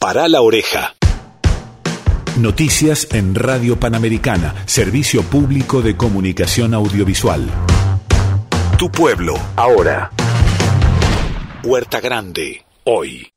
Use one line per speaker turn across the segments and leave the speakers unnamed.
Pará la oreja.
Noticias en Radio Panamericana, Servicio Público de Comunicación Audiovisual.
Tu pueblo, ahora. Huerta Grande, hoy.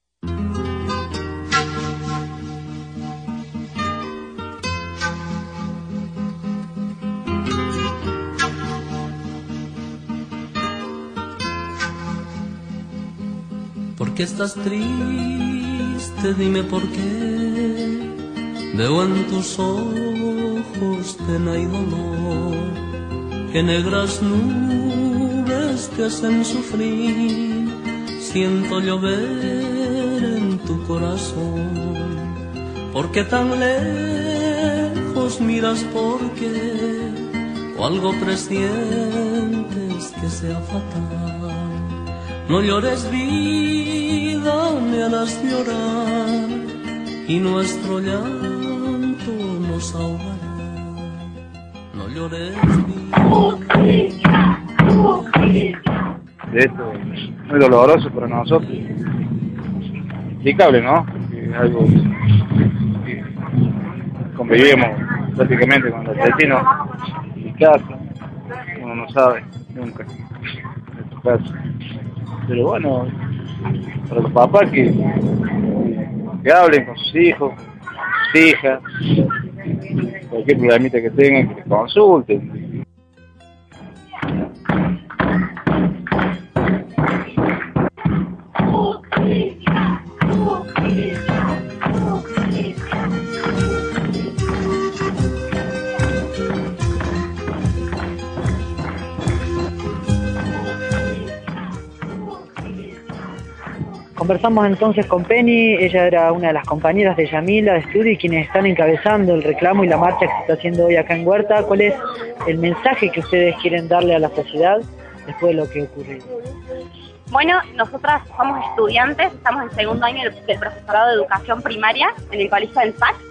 ¿Por qué estás triste? Dime por qué. Veo en tus ojos pena y dolor, que negras nubes te hacen sufrir. Siento llover en tu corazón. ¿Por qué tan lejos miras? ¿Por qué? O algo presientes que sea fatal. No llores, vida, me harás llorar, y nuestro llanto nos ahogará. No llores, vida.
Esto es muy doloroso para nosotros. Inexplicable, ¿no? Porque es algo que convivimos prácticamente con los vecinos en mi casa. Uno no sabe nunca en tu casa. Pero bueno, para los papás que hablen con sus hijos, sus hijas, cualquier problemita que tengan, que consulten.
Conversamos entonces con Penny, ella era una de las compañeras de Yamila de estudio y quienes están encabezando el reclamo y la marcha que se está haciendo hoy acá en Huerta. ¿Cuál es el mensaje que ustedes quieren darle a la sociedad después de lo que ocurrió?
Bueno, nosotras somos estudiantes, estamos en segundo año del profesorado de educación primaria en el colegio del SAC.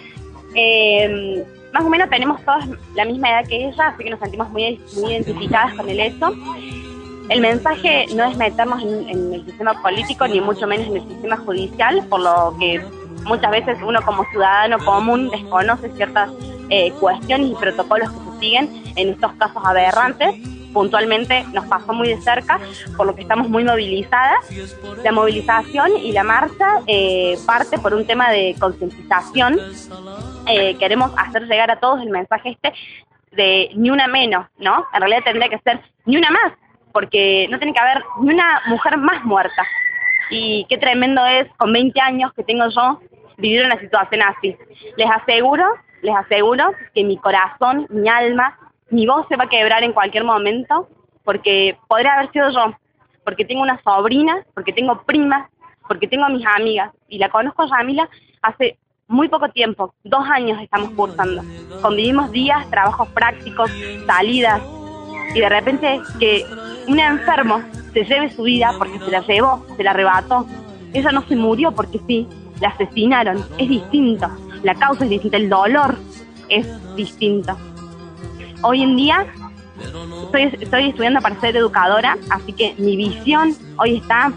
Más o menos tenemos todas la misma edad que ella, así que nos sentimos muy identificadas con el hecho. El mensaje no es meternos en el sistema político, ni mucho menos en el sistema judicial, por lo que muchas veces uno como ciudadano común desconoce ciertas cuestiones y protocolos que se siguen en estos casos aberrantes. Puntualmente nos pasó muy de cerca, por lo que estamos muy movilizadas. La movilización y la marcha parte por un tema de concientización. Queremos hacer llegar a todos el mensaje de ni una menos, ¿no? En realidad tendría que ser ni una más, porque no tiene que haber ni una mujer más muerta. Y qué tremendo es, con 20 años que tengo yo, vivir una situación así. Les aseguro que mi corazón, mi alma, mi voz se va a quebrar en cualquier momento, porque podría haber sido yo, porque tengo una sobrina, porque tengo primas, porque tengo a mis amigas, y la conozco a Yamila hace muy poco tiempo, 2 años estamos cursando. Convivimos días, trabajos prácticos, salidas, y de repente que un enfermo se lleve su vida porque se la llevó, se la arrebató. Ella no se murió porque sí, la asesinaron. Es distinto, la causa es distinta, el dolor es distinto. Hoy en día estoy estudiando para ser educadora, así que mi visión hoy está,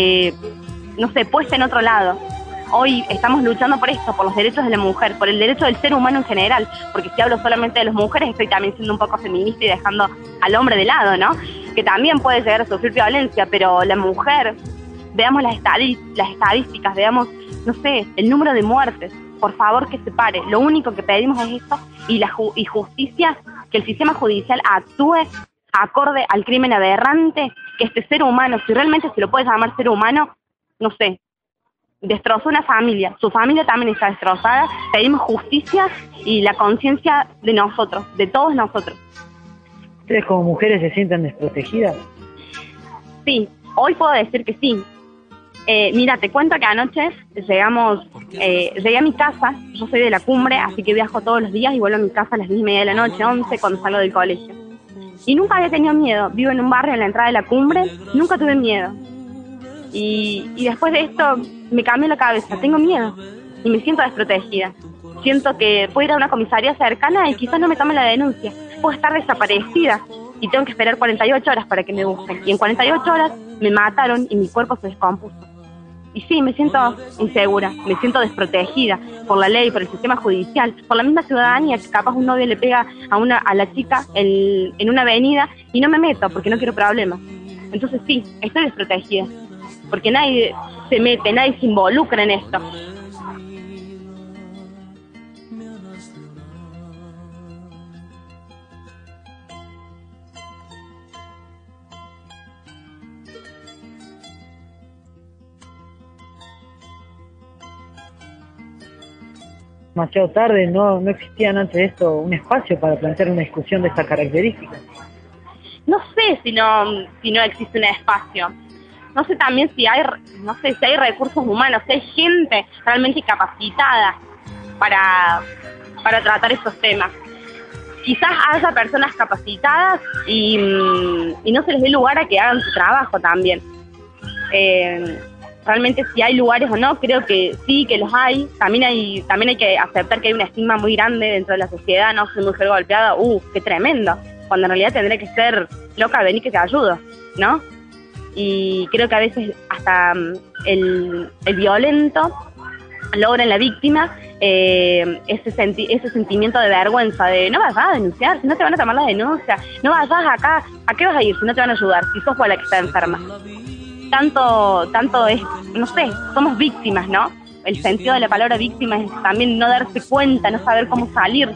puesta en otro lado. Hoy estamos luchando por esto, por los derechos de la mujer, por el derecho del ser humano en general, porque si hablo solamente de las mujeres estoy también siendo un poco feminista y dejando al hombre de lado, ¿no? Que también puede llegar a sufrir violencia, pero la mujer, veamos las estadísticas, veamos, el número de muertes. Por favor, que se pare. Lo único que pedimos es esto y justicia, que el sistema judicial actúe acorde al crimen aberrante, que este ser humano, si realmente se lo puede llamar ser humano, destrozó una familia, su familia también está destrozada. Pedimos justicia y la conciencia de nosotros, de todos nosotros.
¿Ustedes como mujeres se sienten desprotegidas?
Sí, hoy puedo decir que sí. Mira, te cuento que anoche llegué a mi casa. Yo soy de la Cumbre, así que viajo todos los días y vuelvo a mi casa a las 10:30 de la noche, 11, cuando salgo del colegio. Y nunca había tenido miedo. Vivo en un barrio en la entrada de la Cumbre, nunca tuve miedo. Y después de esto me cambió la cabeza, tengo miedo y me siento desprotegida. Siento que puedo ir a una comisaría cercana y quizás no me tomen la denuncia. Puedo estar desaparecida y tengo que esperar 48 horas para que me busquen. Y en 48 horas me mataron y mi cuerpo se descompuso. Y sí, me siento insegura, me siento desprotegida por la ley, por el sistema judicial, por la misma ciudadanía, que capaz un novio le pega a la chica en una avenida y no me meto porque no quiero problemas. Entonces sí, estoy desprotegida, porque nadie se mete, nadie se involucra en esto.
Demasiado tarde, no existían antes de esto un espacio para plantear una discusión de estas características.
No sé si no existe un espacio. No sé también si hay recursos humanos, si hay gente realmente capacitada para tratar estos temas. Quizás haya personas capacitadas y no se les dé lugar a que hagan su trabajo también. Realmente si hay lugares o no, creo que sí, que los hay. También hay que aceptar que hay un estigma muy grande dentro de la sociedad, ¿no? Soy mujer golpeada, qué tremendo. Cuando en realidad tendría que ser loca, vení que te ayudo, ¿no? Y creo que a veces hasta el violento logra en la víctima ese sentimiento de vergüenza, de no vayas a denunciar, si no te van a tomar la denuncia, no vayas acá, ¿a qué vas a ir si no te van a ayudar, si sos vos la que está enferma? Tanto es, no sé, somos víctimas, ¿no? El sentido de la palabra víctima es también no darse cuenta, no saber cómo salir.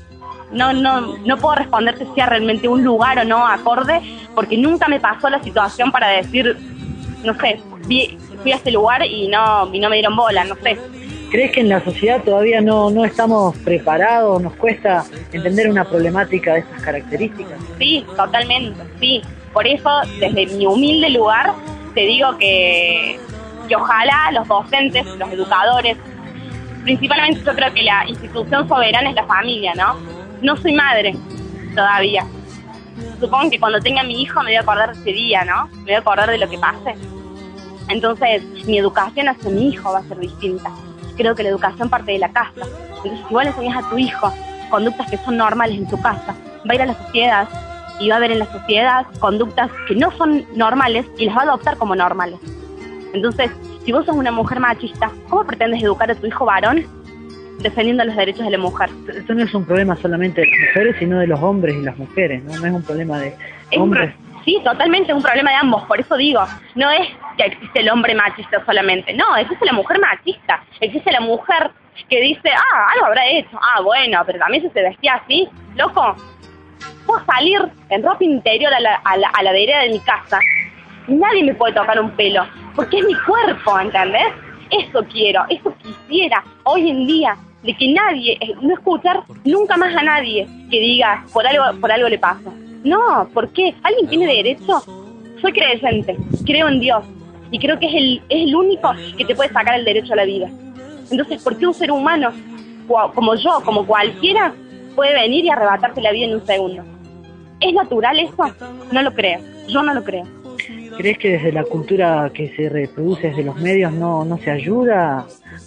No puedo responderte si hay realmente un lugar o no acorde, porque nunca me pasó la situación para decir, no sé, fui a este lugar y no me dieron bola, no sé.
¿Crees que en la sociedad todavía no estamos preparados, nos cuesta entender una problemática de estas características?
Sí, totalmente, sí. Por eso, desde mi humilde lugar, te digo que ojalá los docentes, los educadores, principalmente yo creo que la institución soberana es la familia, ¿no? No soy madre todavía. Supongo que cuando tenga a mi hijo me voy a acordar de ese día, ¿no? Me voy a acordar de lo que pase. Entonces, mi educación hacia mi hijo va a ser distinta. Creo que la educación parte de la casa. Entonces, si vos le enseñás a tu hijo conductas que son normales en tu casa, va a ir a la sociedad y va a ver en la sociedad conductas que no son normales y las va a adoptar como normales. Entonces, si vos sos una mujer machista, ¿cómo pretendes educar a tu hijo varón defendiendo los derechos de la mujer?
Esto no es un problema solamente de las mujeres, sino de los hombres y las mujeres, ¿no? No es un problema de hombres.
Sí, totalmente, es un problema de ambos, por eso digo, no es que existe el hombre machista solamente, no, existe la mujer machista, existe la mujer que dice, algo habrá hecho, bueno, pero también si se vestía así, loco, puedo salir en ropa interior a la vereda de mi casa y nadie me puede tocar un pelo, porque es mi cuerpo, ¿entendés? Eso quiero, eso quisiera hoy en día, de que nadie, no escuchar nunca más a nadie que diga, por algo le pasa. No, ¿por qué? ¿Alguien tiene derecho? Soy creyente, creo en Dios y creo que es el único que te puede sacar el derecho a la vida. Entonces, ¿por qué un ser humano como yo, como cualquiera, puede venir y arrebatarte la vida en un segundo? ¿Es natural eso? No lo creo, yo no lo creo.
¿Crees que desde la cultura que se reproduce desde los medios no se ayuda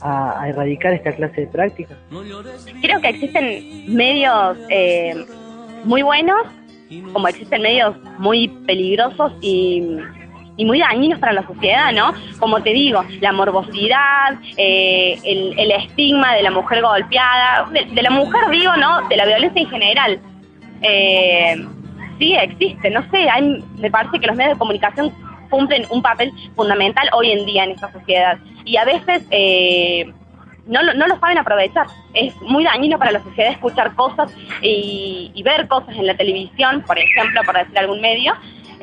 a erradicar esta clase de prácticas?
Creo que existen medios muy buenos, como existen medios muy peligrosos y muy dañinos para la sociedad, ¿no? Como te digo, la morbosidad, el estigma de la mujer golpeada, de la mujer digo, ¿no? De la violencia en general. Sí, existe, no sé, me parece que los medios de comunicación cumplen un papel fundamental hoy en día en esta sociedad y a veces no lo saben aprovechar. Es muy dañino para la sociedad escuchar cosas y ver cosas en la televisión, por ejemplo, por decir algún medio.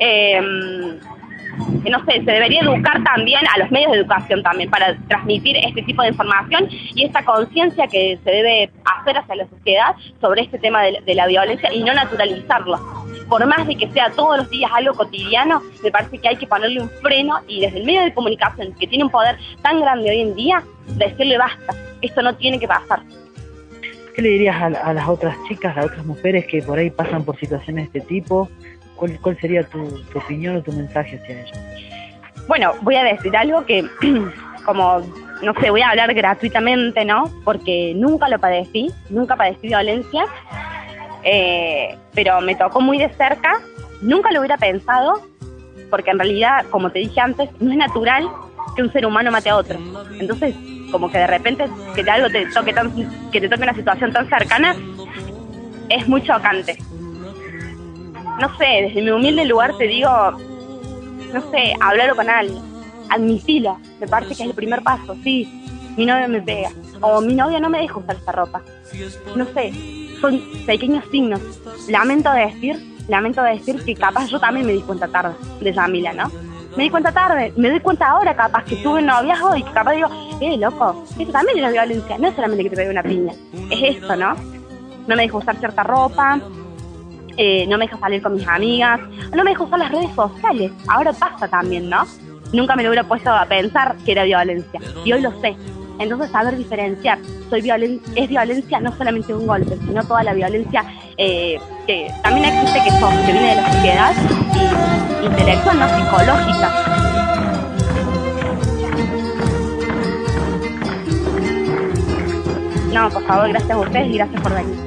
No sé, se debería educar también a los medios de educación también para transmitir este tipo de información y esta conciencia que se debe hacer hacia la sociedad sobre este tema de la violencia y no naturalizarlo. Por más de que sea todos los días algo cotidiano, me parece que hay que ponerle un freno y desde el medio de comunicación, que tiene un poder tan grande hoy en día, decirle basta, esto no tiene que pasar.
¿Qué le dirías a las otras chicas, a las otras mujeres que por ahí pasan por situaciones de este tipo? ¿Cuál sería tu opinión o tu mensaje hacia ellas?
Bueno, voy a decir algo que, como, no sé, voy a hablar gratuitamente, ¿no? Porque nunca padecí violencia, pero me tocó muy de cerca, nunca lo hubiera pensado, porque en realidad, como te dije antes, no es natural que un ser humano mate a otro. Entonces, como que de repente que algo te toque una situación tan cercana, es muy chocante. No sé, desde mi humilde lugar te digo, no sé, hablarlo con alguien, admitilo, me parece que es el primer paso. Sí, mi novio me pega, o mi novia no me deja usar esta ropa. No sé, son pequeños signos. Lamento decir que capaz yo también me di cuenta tarde de Yamila, ¿no? Me di cuenta tarde, me doy cuenta ahora capaz que tuve un noviazgo y que capaz digo, loco, eso también es la violencia, no es solamente que te pegue una piña, es esto, ¿no? No me deja usar cierta ropa, no me deja salir con mis amigas, no me deja usar las redes sociales, ahora pasa también, ¿no? Nunca me lo hubiera puesto a pensar que era violencia, y hoy lo sé. Entonces, saber diferenciar, es violencia no solamente un golpe, sino toda la violencia que también existe, que viene de la sociedad, y intelectual, no psicológica. No, por favor, gracias a ustedes y gracias por venir.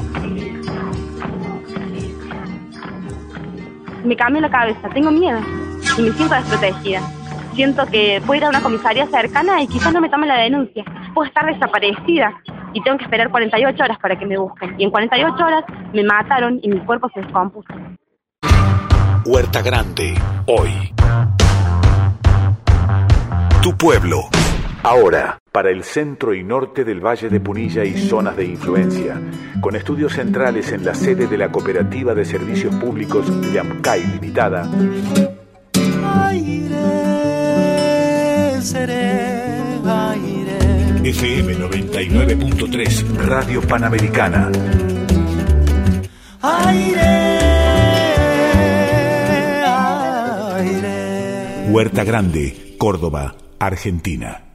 Me cambió la cabeza, tengo miedo y me siento desprotegida. Siento que puedo ir a una comisaría cercana y quizás no me tomen la denuncia. Puedo estar desaparecida y tengo que esperar 48 horas para que me busquen. Y en 48 horas me mataron y mi cuerpo se descompuso.
Huerta Grande, hoy. Tu pueblo, ahora.
Para el centro y norte del Valle de Punilla y zonas de influencia, con estudios centrales en la sede de la Cooperativa de Servicios Públicos Llamcay Limitada. FM 99.3 Radio Panamericana. Huerta Grande, Córdoba, Argentina.